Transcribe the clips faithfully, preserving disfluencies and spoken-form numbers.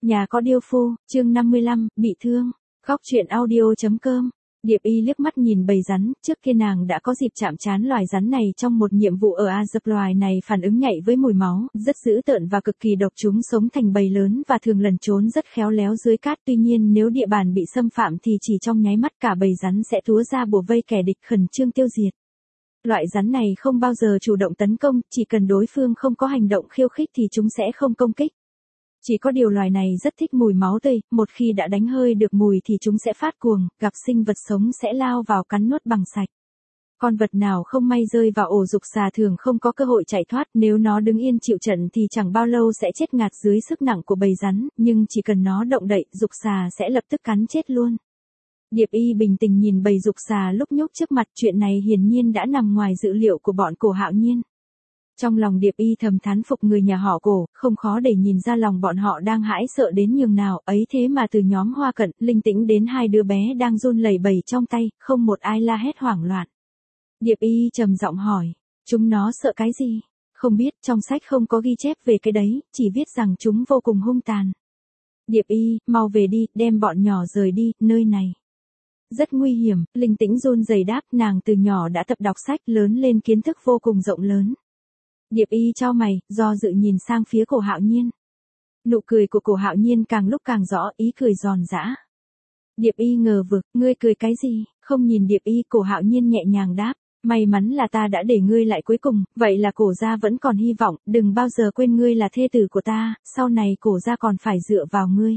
Nhà có điêu phu, chương năm mươi lăm, bị thương. Khóc chuyện audio.com. Điệp Y liếc mắt nhìn bầy rắn, trước kia nàng đã có dịp chạm trán loài rắn này trong một nhiệm vụ ở Ai Cập. Loài này phản ứng nhạy với mùi máu, rất dữ tợn và cực kỳ độc. Chúng sống thành bầy lớn và thường lẩn trốn rất khéo léo dưới cát. Tuy nhiên nếu địa bàn bị xâm phạm thì chỉ trong nháy mắt cả bầy rắn sẽ túa ra bủa vây kẻ địch, khẩn trương tiêu diệt. Loại rắn này không bao giờ chủ động tấn công, chỉ cần đối phương không có hành động khiêu khích thì chúng sẽ không công kích. Chỉ có điều loài này rất thích mùi máu tươi, một khi đã đánh hơi được mùi thì chúng sẽ phát cuồng, gặp sinh vật sống sẽ lao vào cắn nuốt bằng sạch. Con vật nào không may rơi vào ổ dục xà thường không có cơ hội chạy thoát, nếu nó đứng yên chịu trận thì chẳng bao lâu sẽ chết ngạt dưới sức nặng của bầy rắn, nhưng chỉ cần nó động đậy, dục xà sẽ lập tức cắn chết luôn. Điệp Y bình tĩnh nhìn bầy dục xà lúc nhúc trước mặt, chuyện này hiển nhiên đã nằm ngoài dự liệu của bọn Cổ Hạo Nhiên. Trong lòng Điệp Y thầm thán phục người nhà họ Cổ, không khó để nhìn ra lòng bọn họ đang hãi sợ đến nhường nào, ấy thế mà từ nhóm Hoa Cận, Linh Tĩnh đến hai đứa bé đang run lẩy bẩy trong tay, không một ai la hét hoảng loạn. Điệp Y trầm giọng hỏi, chúng nó sợ cái gì? Không biết, trong sách không có ghi chép về cái đấy, chỉ viết rằng chúng vô cùng hung tàn. Điệp Y, mau về đi, đem bọn nhỏ rời đi, nơi này rất nguy hiểm. Linh Tĩnh run rẩy đáp, nàng từ nhỏ đã tập đọc sách, lớn lên kiến thức vô cùng rộng lớn. Điệp Y chau mày, do dự nhìn sang phía Cổ Hạo Nhiên. Nụ cười của Cổ Hạo Nhiên càng lúc càng rõ, ý cười giòn giã. Điệp Y ngờ vực, ngươi cười cái gì? Không nhìn Điệp Y, Cổ Hạo Nhiên nhẹ nhàng đáp, may mắn là ta đã để ngươi lại cuối cùng, vậy là Cổ gia vẫn còn hy vọng, đừng bao giờ quên ngươi là thê tử của ta, sau này Cổ gia còn phải dựa vào ngươi.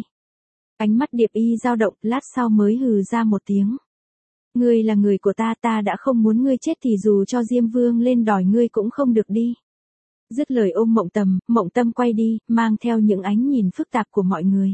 Ánh mắt Điệp Y dao động, lát sau mới hừ ra một tiếng. Ngươi là người của ta, ta đã không muốn ngươi chết thì dù cho Diêm Vương lên đòi ngươi cũng không được đi. Dứt lời ôm Mộng Tầm, Mộng Tâm quay đi, mang theo những ánh nhìn phức tạp của mọi người.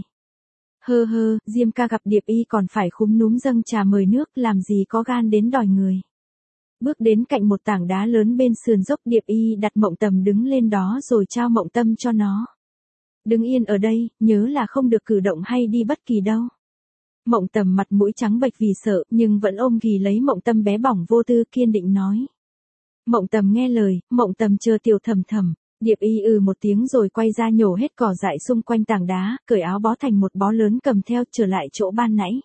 Hơ hơ, Diêm ca gặp Điệp Y còn phải khúm núm dâng trà mời nước, làm gì có gan đến đòi người. Bước đến cạnh một tảng đá lớn bên sườn dốc, Điệp Y đặt Mộng Tầm đứng lên đó rồi trao Mộng Tâm cho nó. Đứng yên ở đây, nhớ là không được cử động hay đi bất kỳ đâu. Mộng Tầm mặt mũi trắng bệch vì sợ, nhưng vẫn ôm ghì lấy Mộng Tâm bé bỏng vô tư, kiên định nói. Mộng Tầm nghe lời, Mộng Tầm chờ Tiểu Thầm Thầm. Điệp Y ừ một tiếng rồi quay ra nhổ hết cỏ dại xung quanh tảng đá, cởi áo bó thành một bó lớn cầm theo, trở lại chỗ ban nãy.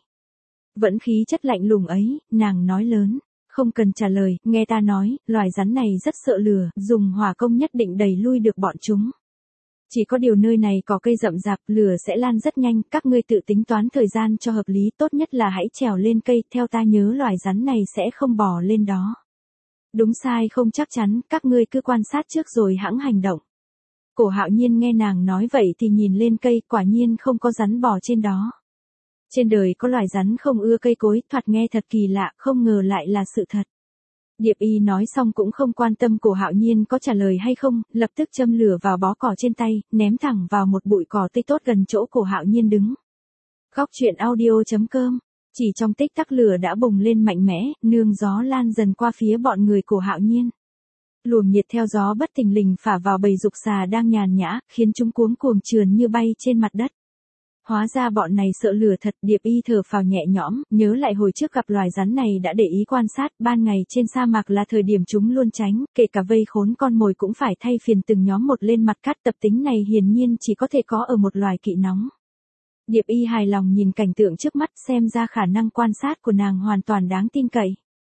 Vẫn khí chất lạnh lùng ấy, nàng nói lớn, không cần trả lời, nghe ta nói, loài rắn này rất sợ lửa, dùng hỏa công nhất định đẩy lui được bọn chúng. Chỉ có điều nơi này có cây rậm rạp, lửa sẽ lan rất nhanh, các ngươi tự tính toán thời gian cho hợp lý, tốt nhất là hãy trèo lên cây, theo ta nhớ loài rắn này sẽ không bò lên đó. Đúng sai không chắc chắn, các ngươi cứ quan sát trước rồi hẵng hành động. Cổ Hạo Nhiên nghe nàng nói vậy thì nhìn lên cây, quả nhiên không có rắn bò trên đó. Trên đời có loài rắn không ưa cây cối, thoạt nghe thật kỳ lạ, không ngờ lại là sự thật. Điệp Y nói xong cũng không quan tâm Cổ Hạo Nhiên có trả lời hay không, lập tức châm lửa vào bó cỏ trên tay, ném thẳng vào một bụi cỏ tươi tốt gần chỗ Cổ Hạo Nhiên đứng. Khóc chuyện audio.com. Chỉ trong tích tắc lửa đã bùng lên mạnh mẽ, nương gió lan dần qua phía bọn người Cổ Hạo Nhiên. Luồng nhiệt theo gió bất thình lình phả vào bầy dục xà đang nhàn nhã, khiến chúng cuống cuồng trườn như bay trên mặt đất. Hóa ra bọn này sợ lửa thật. Điệp Y thở phào nhẹ nhõm, nhớ lại hồi trước gặp loài rắn này đã để ý quan sát, ban ngày trên sa mạc là thời điểm chúng luôn tránh, kể cả vây khốn con mồi cũng phải thay phiền từng nhóm một lên mặt cát, tập tính này hiển nhiên chỉ có thể có ở một loài kỵ nóng. Điệp Y hài lòng nhìn cảnh tượng trước mắt, xem ra khả năng quan sát của nàng hoàn toàn đáng tin cậy.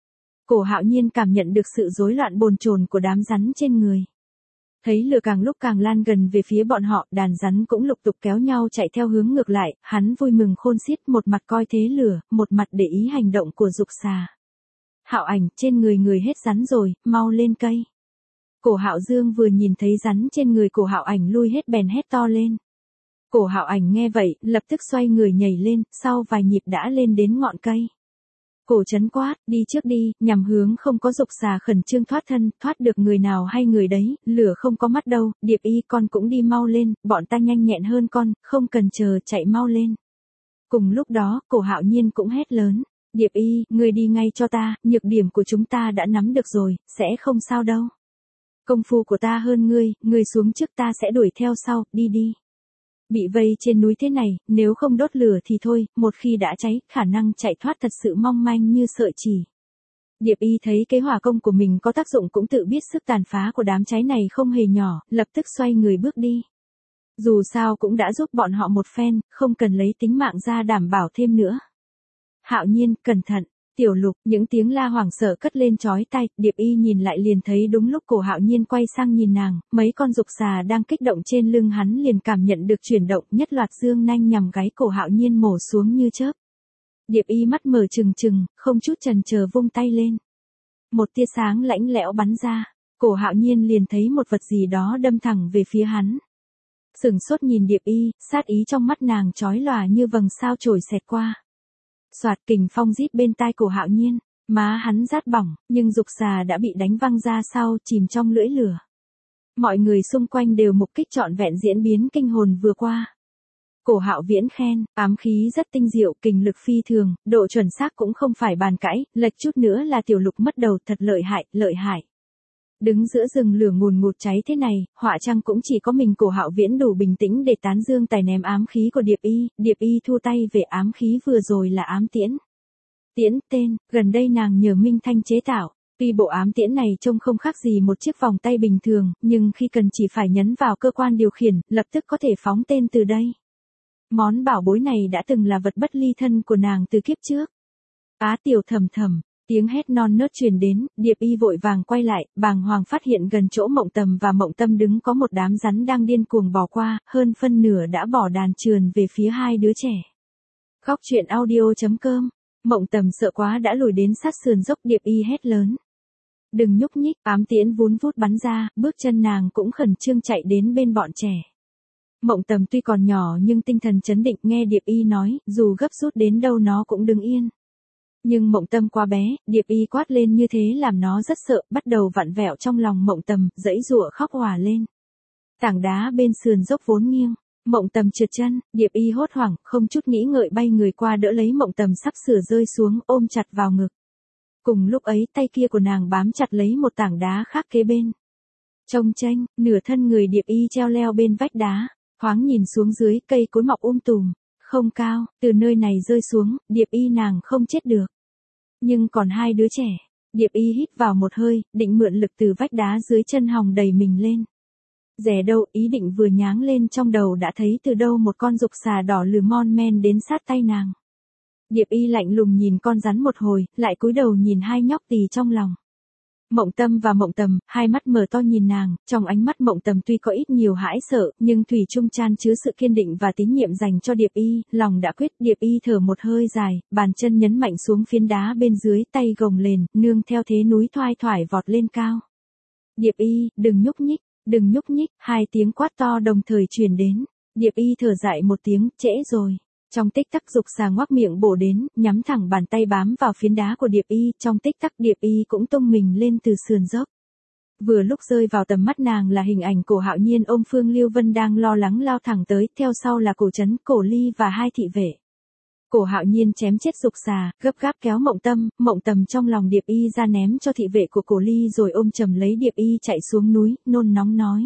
Cổ Hạo Nhiên cảm nhận được sự rối loạn bồn chồn của đám rắn trên người. Thấy lửa càng lúc càng lan gần về phía bọn họ, đàn rắn cũng lục tục kéo nhau chạy theo hướng ngược lại, hắn vui mừng khôn xiết, một mặt coi thế lửa, một mặt để ý hành động của dục xà. Hạo Ảnh, trên người người hết rắn rồi, mau lên cây. Cổ Hạo Dương vừa nhìn thấy rắn trên người Cổ Hạo Ảnh lui hết bèn hét to lên. Cổ Hạo Ảnh nghe vậy, lập tức xoay người nhảy lên, sau vài nhịp đã lên đến ngọn cây. Cổ Trấn quát, đi trước đi, nhằm hướng không có dục xà khẩn trương thoát thân, thoát được người nào hay người đấy, lửa không có mắt đâu. Điệp Y, con cũng đi mau lên, bọn ta nhanh nhẹn hơn con, không cần chờ, chạy mau lên. Cùng lúc đó, Cổ Hạo Nhiên cũng hét lớn, Điệp Y, ngươi đi ngay cho ta, nhược điểm của chúng ta đã nắm được rồi, sẽ không sao đâu. Công phu của ta hơn ngươi, ngươi xuống trước ta sẽ đuổi theo sau, đi đi. Bị vây trên núi thế này, nếu không đốt lửa thì thôi, một khi đã cháy, khả năng chạy thoát thật sự mong manh như sợi chỉ. Điệp Y thấy cái hỏa công của mình có tác dụng cũng tự biết sức tàn phá của đám cháy này không hề nhỏ, lập tức xoay người bước đi. Dù sao cũng đã giúp bọn họ một phen, không cần lấy tính mạng ra đảm bảo thêm nữa. Hạo Nhiên, cẩn thận, Tiểu Lục, những tiếng la hoảng sợ cất lên chói tai, Điệp Y nhìn lại liền thấy đúng lúc Cổ Hạo Nhiên quay sang nhìn nàng, mấy con dục xà đang kích động trên lưng hắn liền cảm nhận được chuyển động, nhất loạt dương nanh nhằm gáy Cổ Hạo Nhiên mổ xuống như chớp. Điệp Y mắt mở trừng trừng, không chút chần chờ vung tay lên. Một tia sáng lãnh lẽo bắn ra, Cổ Hạo Nhiên liền thấy một vật gì đó đâm thẳng về phía hắn. Sửng sốt nhìn Điệp Y, sát ý trong mắt nàng chói lòa như vầng sao chổi xẹt qua. Soạt, kình phong rít bên tai Cổ Hạo Nhiên, má hắn rát bỏng, nhưng dục xà đã bị đánh văng ra sau, chìm trong lưỡi lửa. Mọi người xung quanh đều mục kích trọn vẹn diễn biến kinh hồn vừa qua. Cổ Hạo Viễn khen, ám khí rất tinh diệu, kình lực phi thường, độ chuẩn xác cũng không phải bàn cãi, lệch chút nữa là Tiểu Lục mất đầu, thật lợi hại, lợi hại. Đứng giữa rừng lửa ngùn ngụt cháy thế này, họa chăng cũng chỉ có mình Cổ Hạo Viễn đủ bình tĩnh để tán dương tài ném ám khí của Điệp Y, Điệp Y thu tay về ám khí vừa rồi là ám tiễn. Tiễn, tên, gần đây nàng nhờ Minh Thanh chế tạo, tuy bộ ám tiễn này trông không khác gì một chiếc vòng tay bình thường, nhưng khi cần chỉ phải nhấn vào cơ quan điều khiển, lập tức có thể phóng tên từ đây. Món bảo bối này đã từng là vật bất ly thân của nàng từ kiếp trước. Á Tiểu thầm thầm. Tiếng hét non nớt truyền đến, Điệp Y vội vàng quay lại, bàng hoàng phát hiện gần chỗ Mộng Tầm và Mộng Tâm đứng có một đám rắn đang điên cuồng bò qua, hơn phân nửa đã bỏ đàn trườn về phía hai đứa trẻ. Khóc chuyện audio chấm com, Mộng Tầm sợ quá đã lùi đến sát sườn dốc, Điệp Y hét lớn. Đừng nhúc nhích, ám tiễn vún vút bắn ra, bước chân nàng cũng khẩn trương chạy đến bên bọn trẻ. Mộng Tầm tuy còn nhỏ nhưng tinh thần chấn định, nghe Điệp Y nói, dù gấp rút đến đâu nó cũng đứng yên. Nhưng Mộng Tâm quá bé, Điệp Y quát lên như thế làm nó rất sợ, bắt đầu vặn vẹo trong lòng Mộng Tầm, giãy giụa khóc òa lên. Tảng đá bên sườn dốc vốn nghiêng, Mộng Tầm trượt chân, Điệp Y hốt hoảng, không chút nghĩ ngợi bay người qua đỡ lấy Mộng Tầm sắp sửa rơi xuống, ôm chặt vào ngực. Cùng lúc ấy tay kia của nàng bám chặt lấy một tảng đá khác kế bên. Trông chênh, nửa thân người Điệp Y treo leo bên vách đá, thoáng nhìn xuống dưới, cây cối mọc um tùm, không cao, từ nơi này rơi xuống, Điệp Y nàng không chết được. Nhưng còn hai đứa trẻ, Điệp Y hít vào một hơi, định mượn lực từ vách đá dưới chân hòng đẩy mình lên. Dè đâu, ý định vừa nháng lên trong đầu đã thấy từ đâu một con dục xà đỏ lừ mon men đến sát tay nàng. Điệp Y lạnh lùng nhìn con rắn một hồi, lại cúi đầu nhìn hai nhóc tì trong lòng. Mộng Tâm và Mộng Tầm, hai mắt mở to nhìn nàng, trong ánh mắt Mộng Tầm tuy có ít nhiều hãi sợ, nhưng thủy chung chan chứa sự kiên định và tín nhiệm dành cho Điệp Y, lòng đã quyết. Điệp Y thở một hơi dài, bàn chân nhấn mạnh xuống phiến đá bên dưới, tay gồng lên, nương theo thế núi thoai thoải vọt lên cao. Điệp Y, đừng nhúc nhích, đừng nhúc nhích, hai tiếng quát to đồng thời truyền đến. Điệp Y thở dại một tiếng, trễ rồi. Trong tích tắc dục xà ngoác miệng bổ đến, nhắm thẳng bàn tay bám vào phiến đá của Điệp Y, trong tích tắc Điệp Y cũng tung mình lên từ sườn dốc. Vừa lúc rơi vào tầm mắt nàng là hình ảnh Cổ Hạo Nhiên ôm Phương Lưu Vân đang lo lắng lao thẳng tới, theo sau là Cổ Trấn, Cổ Ly và hai thị vệ. Cổ Hạo Nhiên chém chết dục xà, gấp gáp kéo Mộng Tâm, Mộng Tầm trong lòng Điệp Y ra ném cho thị vệ của Cổ Ly rồi ôm chầm lấy Điệp Y chạy xuống núi, nôn nóng nói.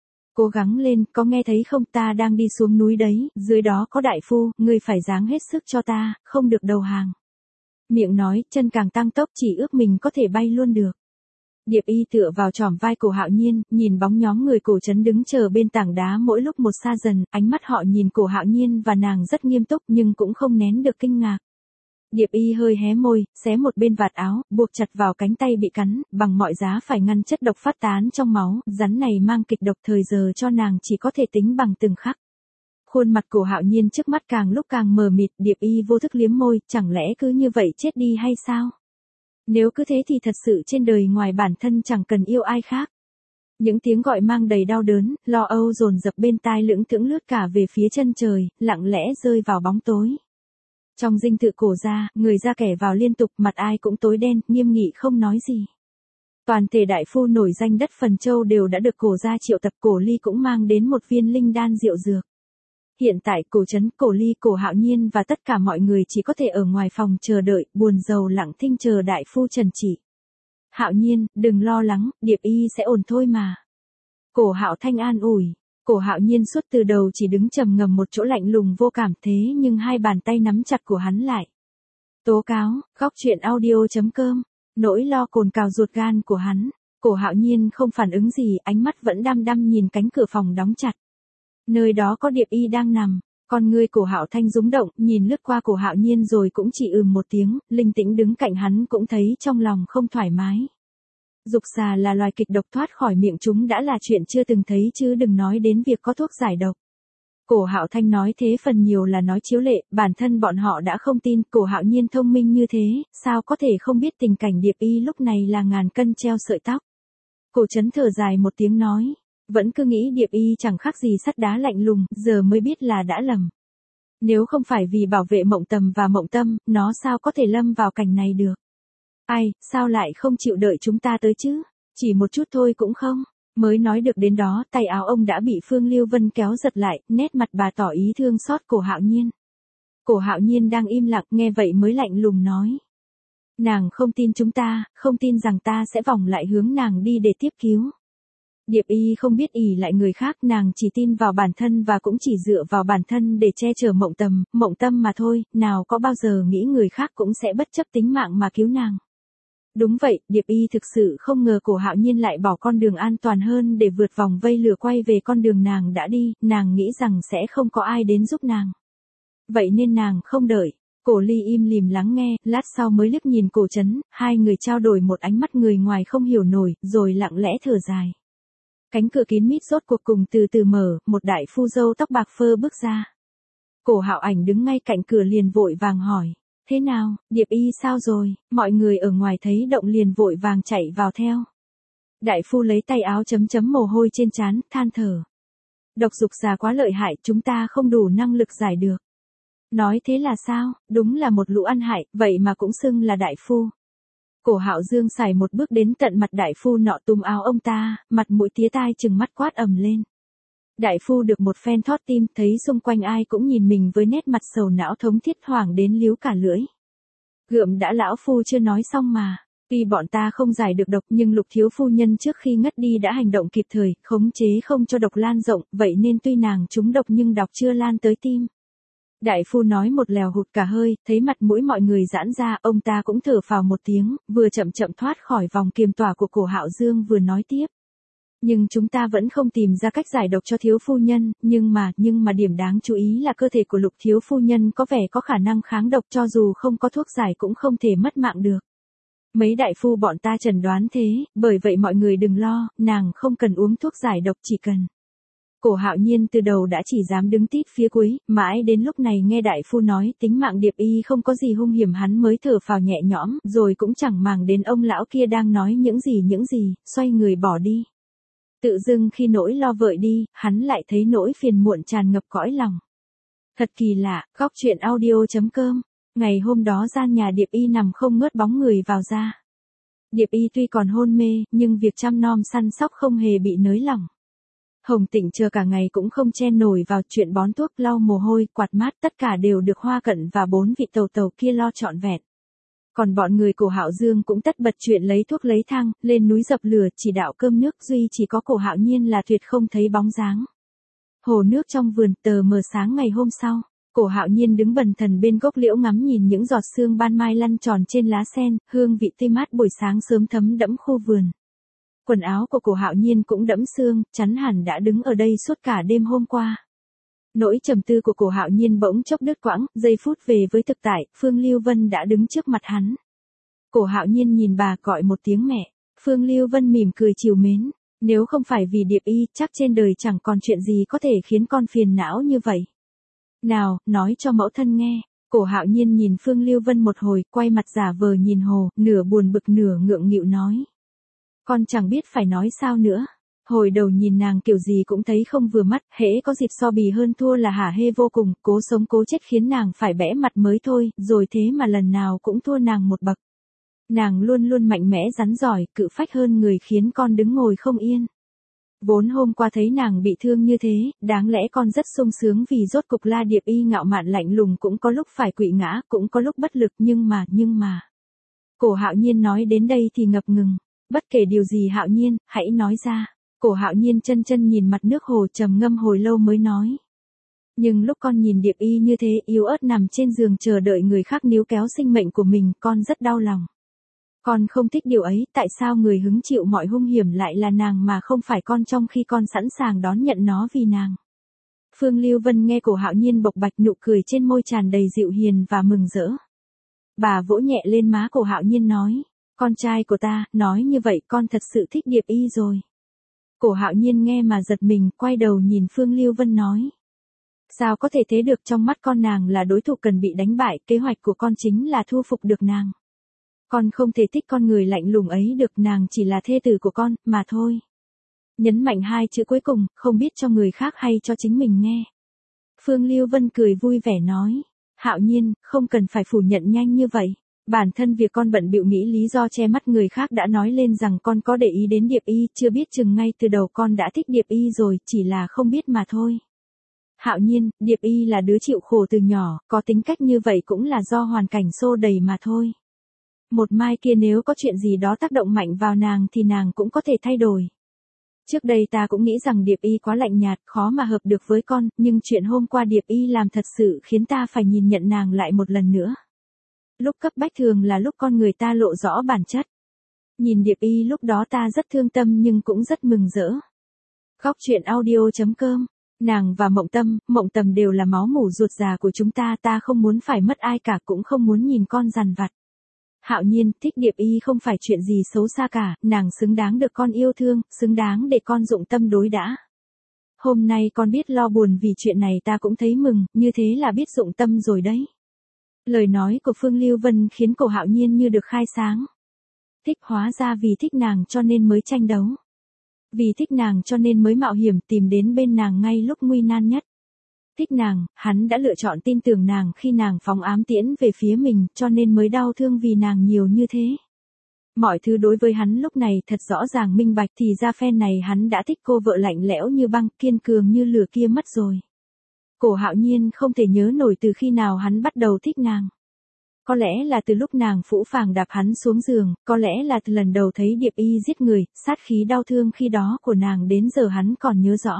Cố gắng lên, có nghe thấy không, ta đang đi xuống núi đấy, dưới đó có đại phu, ngươi phải dáng hết sức cho ta, không được đầu hàng. Miệng nói, chân càng tăng tốc, chỉ ước mình có thể bay luôn được. Điệp Y tựa vào trỏm vai Cổ Hạo Nhiên, nhìn bóng nhóm người Cổ Trấn đứng chờ bên tảng đá mỗi lúc một xa dần, ánh mắt họ nhìn Cổ Hạo Nhiên và nàng rất nghiêm túc nhưng cũng không nén được kinh ngạc. Điệp Y hơi hé môi, xé một bên vạt áo, buộc chặt vào cánh tay bị cắn, bằng mọi giá phải ngăn chất độc phát tán trong máu, rắn này mang kịch độc thời giờ cho nàng chỉ có thể tính bằng từng khắc. Khuôn mặt Cổ Hạo Nhiên trước mắt càng lúc càng mờ mịt, Điệp Y vô thức liếm môi, chẳng lẽ cứ như vậy chết đi hay sao? Nếu cứ thế thì thật sự trên đời ngoài bản thân chẳng cần yêu ai khác. Những tiếng gọi mang đầy đau đớn, lo âu dồn dập bên tai lững thững lướt cả về phía chân trời, lặng lẽ rơi vào bóng tối. Trong dinh thự Cổ gia, người ra kẻ vào liên tục, mặt ai cũng tối đen, nghiêm nghị không nói gì. Toàn thể đại phu nổi danh đất Phần Châu đều đã được Cổ gia triệu tập, Cổ Ly cũng mang đến một viên linh đan diệu dược. Hiện tại Cổ Trấn, Cổ Ly, Cổ Hạo Nhiên và tất cả mọi người chỉ có thể ở ngoài phòng chờ đợi, buồn rầu lặng thinh chờ đại phu trần trị. Hạo Nhiên, đừng lo lắng, Điệp Y sẽ ổn thôi mà. Cổ Hạo Thanh an ủi. Cổ Hạo Nhiên suốt từ đầu chỉ đứng trầm ngầm một chỗ lạnh lùng vô cảm, thế nhưng hai bàn tay nắm chặt của hắn lại. Tố cáo, khóc chuyện audio chấm com, nỗi lo cồn cào ruột gan của hắn. Cổ Hạo Nhiên không phản ứng gì, ánh mắt vẫn đăm đăm nhìn cánh cửa phòng đóng chặt. Nơi đó có Điệp Y đang nằm. Con ngươi Cổ Hạo Thanh rúng động, nhìn lướt qua Cổ Hạo Nhiên rồi cũng chỉ ừm một tiếng, Linh Tĩnh đứng cạnh hắn cũng thấy trong lòng không thoải mái. Dục xà là loài kịch độc, thoát khỏi miệng chúng đã là chuyện chưa từng thấy chứ đừng nói đến việc có thuốc giải độc. Cổ Hạo Thanh nói thế phần nhiều là nói chiếu lệ, bản thân bọn họ đã không tin. Cổ Hạo Nhiên thông minh như thế, sao có thể không biết tình cảnh Điệp Y lúc này là ngàn cân treo sợi tóc. Cổ Trấn thở dài một tiếng nói, vẫn cứ nghĩ Điệp Y chẳng khác gì sắt đá lạnh lùng, giờ mới biết là đã lầm. Nếu không phải vì bảo vệ Mộng Tầm và Mộng Tâm, nó sao có thể lâm vào cảnh này được. Ai, sao lại không chịu đợi chúng ta tới chứ? Chỉ một chút thôi cũng không. Mới nói được đến đó, tay áo ông đã bị Phương Lưu Vân kéo giật lại, nét mặt bà tỏ ý thương xót Cổ Hạo Nhiên. Cổ Hạo Nhiên đang im lặng, nghe vậy mới lạnh lùng nói. Nàng không tin chúng ta, không tin rằng ta sẽ vòng lại hướng nàng đi để tiếp cứu. Điệp Y không biết ỷ lại người khác, nàng chỉ tin vào bản thân và cũng chỉ dựa vào bản thân để che chở Mộng Tầm, Mộng Tâm mà thôi, nào có bao giờ nghĩ người khác cũng sẽ bất chấp tính mạng mà cứu nàng. Đúng vậy, Điệp Y thực sự không ngờ Cổ Hạo Nhiên lại bỏ con đường an toàn hơn để vượt vòng vây lửa quay về con đường nàng đã đi, nàng nghĩ rằng sẽ không có ai đến giúp nàng. Vậy nên nàng không đợi. Cổ Ly im lìm lắng nghe, lát sau mới liếc nhìn Cổ Trấn, hai người trao đổi một ánh mắt người ngoài không hiểu nổi, rồi lặng lẽ thở dài. Cánh cửa kín mít rốt cuộc cùng từ từ mở, một đại phu râu tóc bạc phơ bước ra. Cổ Hạo Ảnh đứng ngay cạnh cửa liền vội vàng hỏi. Thế nào, Điệp Y sao rồi? Mọi người ở ngoài thấy động liền vội vàng chạy vào theo. Đại phu lấy tay áo chấm chấm mồ hôi trên trán, than thở. Độc dục xà quá lợi hại, chúng ta không đủ năng lực giải được. Nói thế là sao, đúng là một lũ ăn hại, vậy mà cũng xưng là đại phu. Cổ Hạo Dương xài một bước đến tận mặt đại phu nọ túm áo ông ta, mặt mũi tía tai chừng mắt quát ầm lên. Đại phu được một phen thót tim, thấy xung quanh ai cũng nhìn mình với nét mặt sầu não thống thiết hoảng đến líu cả lưỡi. Gượm đã, lão phu chưa nói xong mà. Tuy bọn ta không giải được độc nhưng Lục thiếu phu nhân trước khi ngất đi đã hành động kịp thời, khống chế không cho độc lan rộng, vậy nên tuy nàng trúng độc nhưng độc chưa lan tới tim. Đại phu nói một lèo hụt cả hơi, thấy mặt mũi mọi người giãn ra, ông ta cũng thở phào một tiếng, vừa chậm chậm thoát khỏi vòng kiềm tỏa của Cổ Hạo Dương vừa nói tiếp. Nhưng chúng ta vẫn không tìm ra cách giải độc cho thiếu phu nhân, nhưng mà, nhưng mà điểm đáng chú ý là cơ thể của Lục thiếu phu nhân có vẻ có khả năng kháng độc, cho dù không có thuốc giải cũng không thể mất mạng được. Mấy đại phu bọn ta chẩn đoán thế, bởi vậy mọi người đừng lo, nàng không cần uống thuốc giải độc, chỉ cần. Cổ Hạo Nhiên từ đầu đã chỉ dám đứng tít phía cuối, mãi đến lúc này nghe đại phu nói tính mạng Điệp Y không có gì hung hiểm hắn mới thở phào nhẹ nhõm, rồi cũng chẳng màng đến ông lão kia đang nói những gì những gì, xoay người bỏ đi. Tự dưng khi nỗi lo vợi đi, hắn lại thấy nỗi phiền muộn tràn ngập cõi lòng. Thật kỳ lạ, góc truyện audio chấm com. Ngày hôm đó gian nhà Điệp Y nằm không ngớt bóng người vào ra. Điệp Y tuy còn hôn mê, nhưng việc chăm nom săn sóc không hề bị nới lỏng. Hồng Tịnh chờ cả ngày cũng không chen nổi vào chuyện bón thuốc, lau mồ hôi, quạt mát, tất cả đều được Hoa Cận và bốn vị tàu tàu kia lo trọn vẹn. Còn bọn người Cổ Hạo Dương cũng tất bật chuyện lấy thuốc lấy thang, lên núi dập lửa, chỉ đạo cơm nước, duy chỉ có Cổ Hạo Nhiên là tuyệt không thấy bóng dáng. Hồ nước trong vườn, tờ mờ sáng ngày hôm sau, Cổ Hạo Nhiên đứng bần thần bên gốc liễu ngắm nhìn những giọt sương ban mai lăn tròn trên lá sen, hương vị tươi mát buổi sáng sớm thấm đẫm khu vườn. Quần áo của Cổ Hạo Nhiên cũng đẫm sương, chắn hẳn đã đứng ở đây suốt cả đêm hôm qua. Nỗi trầm tư của Cổ Hạo Nhiên bỗng chốc đứt quãng, giây phút về với thực tại, Phương Lưu Vân đã đứng trước mặt hắn. Cổ Hạo Nhiên nhìn bà gọi một tiếng mẹ, Phương Lưu Vân mỉm cười trìu mến, nếu không phải vì Điệp Y, chắc trên đời chẳng còn chuyện gì có thể khiến con phiền não như vậy. Nào, nói cho mẫu thân nghe. Cổ Hạo Nhiên nhìn Phương Lưu Vân một hồi, quay mặt giả vờ nhìn hồ, nửa buồn bực nửa ngượng nghịu nói. Con chẳng biết phải nói sao nữa. Hồi đầu nhìn nàng kiểu gì cũng thấy không vừa mắt, hễ có dịp so bì hơn thua là hả hê vô cùng, cố sống cố chết khiến nàng phải bẽ mặt mới thôi, rồi thế mà lần nào cũng thua nàng một bậc. Nàng luôn luôn mạnh mẽ rắn giỏi, cự phách hơn người khiến con đứng ngồi không yên. Vốn hôm qua thấy nàng bị thương như thế, đáng lẽ con rất sung sướng vì rốt cục La Điệp Y ngạo mạn lạnh lùng cũng có lúc phải quỵ ngã, cũng có lúc bất lực, nhưng mà, nhưng mà. Cổ Hạo Nhiên nói đến đây thì ngập ngừng. Bất kể điều gì Hạo Nhiên, hãy nói ra. Cổ Hạo Nhiên chân chân nhìn mặt nước hồ trầm ngâm hồi lâu mới nói. Nhưng lúc con nhìn Điệp Y như thế yếu ớt nằm trên giường chờ đợi người khác níu kéo sinh mệnh của mình, con rất đau lòng. Con không thích điều ấy, tại sao người hứng chịu mọi hung hiểm lại là nàng mà không phải con, trong khi con sẵn sàng đón nhận nó vì nàng. Phương Lưu Vân nghe Cổ Hạo Nhiên bộc bạch, nụ cười trên môi tràn đầy dịu hiền và mừng rỡ. Bà vỗ nhẹ lên má Cổ Hạo Nhiên nói, con trai của ta, nói như vậy con thật sự thích Điệp Y rồi. Cổ Hạo Nhiên nghe mà giật mình, quay đầu nhìn Phương Lưu Vân nói. Sao có thể thế được, trong mắt con nàng là đối thủ cần bị đánh bại, kế hoạch của con chính là thu phục được nàng. Con không thể thích con người lạnh lùng ấy được, nàng chỉ là thê tử của con, mà thôi. Nhấn mạnh hai chữ cuối cùng, không biết cho người khác hay cho chính mình nghe. Phương Lưu Vân cười vui vẻ nói, Hạo Nhiên, không cần phải phủ nhận nhanh như vậy. Bản thân việc con bận bịu nghĩ lý do che mắt người khác đã nói lên rằng con có để ý đến Điệp Y, chưa biết chừng ngay từ đầu con đã thích Điệp Y rồi, chỉ là không biết mà thôi. Hạo Nhiên, Điệp Y là đứa chịu khổ từ nhỏ, có tính cách như vậy cũng là do hoàn cảnh xô đẩy mà thôi. Một mai kia nếu có chuyện gì đó tác động mạnh vào nàng thì nàng cũng có thể thay đổi. Trước đây ta cũng nghĩ rằng Điệp Y quá lạnh nhạt, khó mà hợp được với con, nhưng chuyện hôm qua Điệp Y làm thật sự khiến ta phải nhìn nhận nàng lại một lần nữa. Lúc cấp bách thường là lúc con người ta lộ rõ bản chất. Nhìn Điệp Y lúc đó ta rất thương tâm nhưng cũng rất mừng rỡ. Góc truyện audio chấm com. Nàng và Mộng Tâm, Mộng Tầm đều là máu mủ ruột già của chúng ta, ta không muốn phải mất ai cả, cũng không muốn nhìn con dằn vặt. Hạo Nhiên, thích Điệp Y không phải chuyện gì xấu xa cả, nàng xứng đáng được con yêu thương, xứng đáng để con dụng tâm đối đãi. Hôm nay con biết lo buồn vì chuyện này ta cũng thấy mừng, như thế là biết dụng tâm rồi đấy. Lời nói của Phương Lưu Vân khiến Cổ Hạo Nhiên như được khai sáng. Thích hóa ra vì thích nàng cho nên mới tranh đấu. Vì thích nàng cho nên mới mạo hiểm tìm đến bên nàng ngay lúc nguy nan nhất. Thích nàng, hắn đã lựa chọn tin tưởng nàng khi nàng phóng ám tiễn về phía mình, cho nên mới đau thương vì nàng nhiều như thế. Mọi thứ đối với hắn lúc này thật rõ ràng minh bạch, thì ra phen này hắn đã thích cô vợ lạnh lẽo như băng, kiên cường như lửa kia mất rồi. Cổ Hạo Nhiên không thể nhớ nổi từ khi nào hắn bắt đầu thích nàng. Có lẽ là từ lúc nàng phũ phàng đạp hắn xuống giường, có lẽ là từ lần đầu thấy Điệp Y giết người, sát khí đau thương khi đó của nàng đến giờ hắn còn nhớ rõ.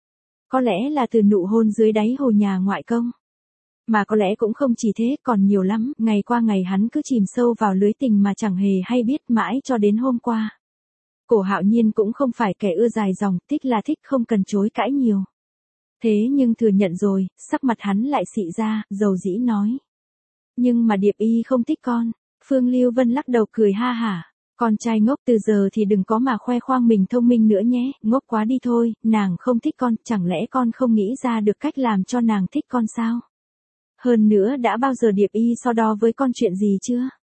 Có lẽ là từ nụ hôn dưới đáy hồ nhà ngoại công. Mà có lẽ cũng không chỉ thế, còn nhiều lắm, ngày qua ngày hắn cứ chìm sâu vào lưới tình mà chẳng hề hay biết, mãi cho đến hôm qua. Cổ Hạo Nhiên cũng không phải kẻ ưa dài dòng, thích là thích, không cần chối cãi nhiều. Thế nhưng thừa nhận rồi, sắc mặt hắn lại xị ra, dầu dĩ nói. Nhưng mà Điệp Y không thích con. Phương Lưu Vân lắc đầu cười ha hả. Con trai ngốc, từ giờ thì đừng có mà khoe khoang mình thông minh nữa nhé, ngốc quá đi thôi, nàng không thích con, chẳng lẽ con không nghĩ ra được cách làm cho nàng thích con sao? Hơn nữa đã bao giờ Điệp Y so đo với con chuyện gì chưa?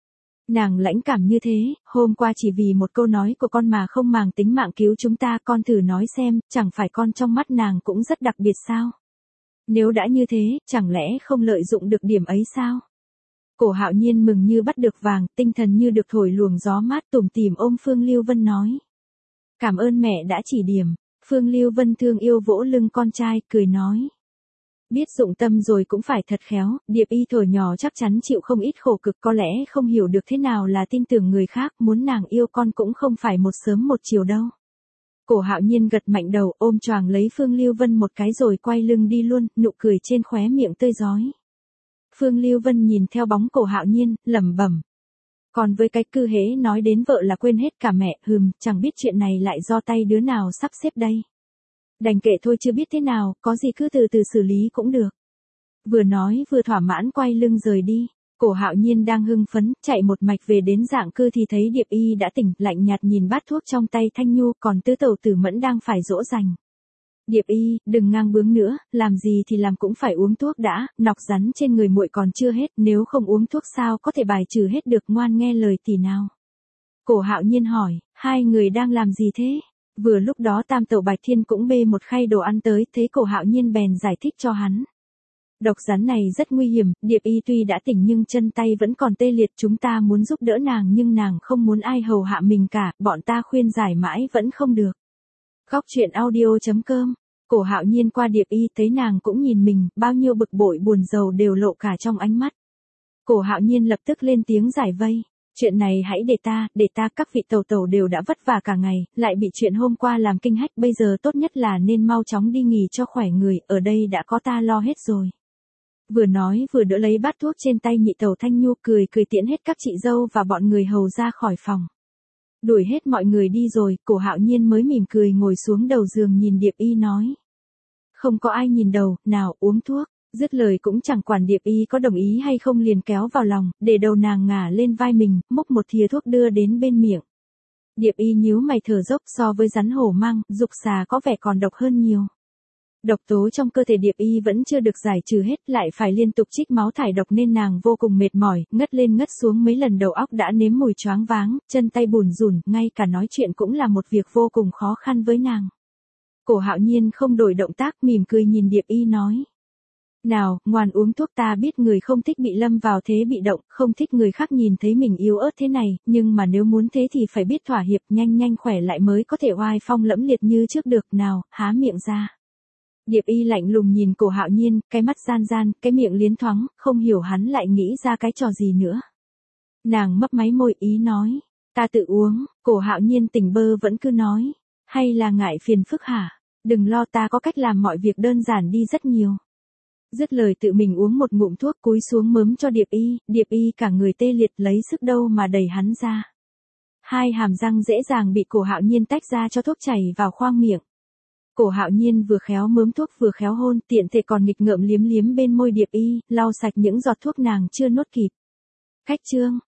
Nàng lãnh cảm như thế, hôm qua chỉ vì một câu nói của con mà không màng tính mạng cứu chúng ta, con thử nói xem, chẳng phải con trong mắt nàng cũng rất đặc biệt sao? Nếu đã như thế, chẳng lẽ không lợi dụng được điểm ấy sao? Cổ Hạo Nhiên mừng như bắt được vàng, tinh thần như được thổi luồng gió mát, tủm tỉm ôm Phương Lưu Vân nói. Cảm ơn mẹ đã chỉ điểm. Phương Lưu Vân thương yêu vỗ lưng con trai, cười nói. Biết dụng tâm rồi cũng phải thật khéo, Điệp Y thuở nhỏ chắc chắn chịu không ít khổ cực, có lẽ không hiểu được thế nào là tin tưởng người khác, muốn nàng yêu con cũng không phải một sớm một chiều đâu. Cổ Hạo Nhiên gật mạnh đầu, ôm choàng lấy Phương Lưu Vân một cái rồi quay lưng đi luôn, nụ cười trên khóe miệng tươi rói. Phương Lưu Vân nhìn theo bóng Cổ Hạo Nhiên, lẩm bẩm. Còn với cái cư hễ nói đến vợ là quên hết cả mẹ, hừm, chẳng biết chuyện này lại do tay đứa nào sắp xếp đây. Đành kệ thôi, chưa biết thế nào, có gì cứ từ từ xử lý cũng được. Vừa nói vừa thỏa mãn quay lưng rời đi. Cổ Hạo Nhiên đang hưng phấn, chạy một mạch về đến dạng cư thì thấy Điệp Y đã tỉnh, lạnh nhạt nhìn bát thuốc trong tay Thanh Nhu, còn Tứ Tẩu Tử Mẫn đang phải dỗ dành. Điệp Y, đừng ngang bướng nữa, làm gì thì làm cũng phải uống thuốc đã, nọc rắn trên người muội còn chưa hết, nếu không uống thuốc sao có thể bài trừ hết được, ngoan nghe lời tỷ nào. Cổ Hạo Nhiên hỏi, hai người đang làm gì thế? Vừa lúc đó Tam Tẩu Bạch Thiên cũng bê một khay đồ ăn tới, thế Cổ Hạo Nhiên bèn giải thích cho hắn. Độc rắn này rất nguy hiểm, Điệp Y tuy đã tỉnh nhưng chân tay vẫn còn tê liệt, chúng ta muốn giúp đỡ nàng nhưng nàng không muốn ai hầu hạ mình cả, bọn ta khuyên giải mãi vẫn không được. Góc truyện audio chấm com. Cổ Hạo Nhiên qua Điệp Y thấy nàng cũng nhìn mình, bao nhiêu bực bội buồn rầu đều lộ cả trong ánh mắt. Cổ Hạo Nhiên lập tức lên tiếng giải vây. Chuyện này hãy để ta, để ta, các vị tẩu tẩu đều đã vất vả cả ngày, lại bị chuyện hôm qua làm kinh hách, bây giờ tốt nhất là nên mau chóng đi nghỉ cho khỏe người, ở đây đã có ta lo hết rồi. Vừa nói vừa đỡ lấy bát thuốc trên tay nhị tẩu Thanh Nhu, cười cười tiễn hết các chị dâu và bọn người hầu ra khỏi phòng. Đuổi hết mọi người đi rồi, Cổ Hạo Nhiên mới mỉm cười ngồi xuống đầu giường nhìn Điệp Y nói. Không có ai nhìn đầu, nào uống thuốc. Dứt lời cũng chẳng quản Điệp Y có đồng ý hay không, liền kéo vào lòng, để đầu nàng ngả lên vai mình, múc một thìa thuốc đưa đến bên miệng. Điệp Y nhíu mày thở dốc, so với rắn hổ mang, dục xà có vẻ còn độc hơn nhiều. Độc tố trong cơ thể Điệp Y vẫn chưa được giải trừ hết, lại phải liên tục trích máu thải độc nên nàng vô cùng mệt mỏi, ngất lên ngất xuống mấy lần, đầu óc đã nếm mùi choáng váng, chân tay bùn rùn, ngay cả nói chuyện cũng là một việc vô cùng khó khăn với nàng. Cổ Hạo Nhiên không đổi động tác, mỉm cười nhìn Điệp Y nói. Nào, ngoan uống thuốc, ta biết người không thích bị lâm vào thế bị động, không thích người khác nhìn thấy mình yếu ớt thế này, nhưng mà nếu muốn thế thì phải biết thỏa hiệp, nhanh nhanh khỏe lại mới có thể oai phong lẫm liệt như trước được, nào, há miệng ra. Điệp Y lạnh lùng nhìn Cổ Hạo Nhiên, cái mắt gian gian, cái miệng liến thoáng, không hiểu hắn lại nghĩ ra cái trò gì nữa. Nàng mấp máy môi ý nói, ta tự uống. Cổ Hạo Nhiên tỉnh bơ vẫn cứ nói, hay là ngại phiền phức hả? Đừng lo, ta có cách làm mọi việc đơn giản đi rất nhiều. Dứt lời tự mình uống một ngụm thuốc, cúi xuống mớm cho Điệp Y, Điệp Y cả người tê liệt, lấy sức đâu mà đẩy hắn ra. Hai hàm răng dễ dàng bị Cổ Hạo Nhiên tách ra cho thuốc chảy vào khoang miệng. Cổ Hạo Nhiên vừa khéo mớm thuốc vừa khéo hôn, tiện thể còn nghịch ngợm liếm liếm bên môi Điệp Y, lau sạch những giọt thuốc nàng chưa nuốt kịp. Khách trương,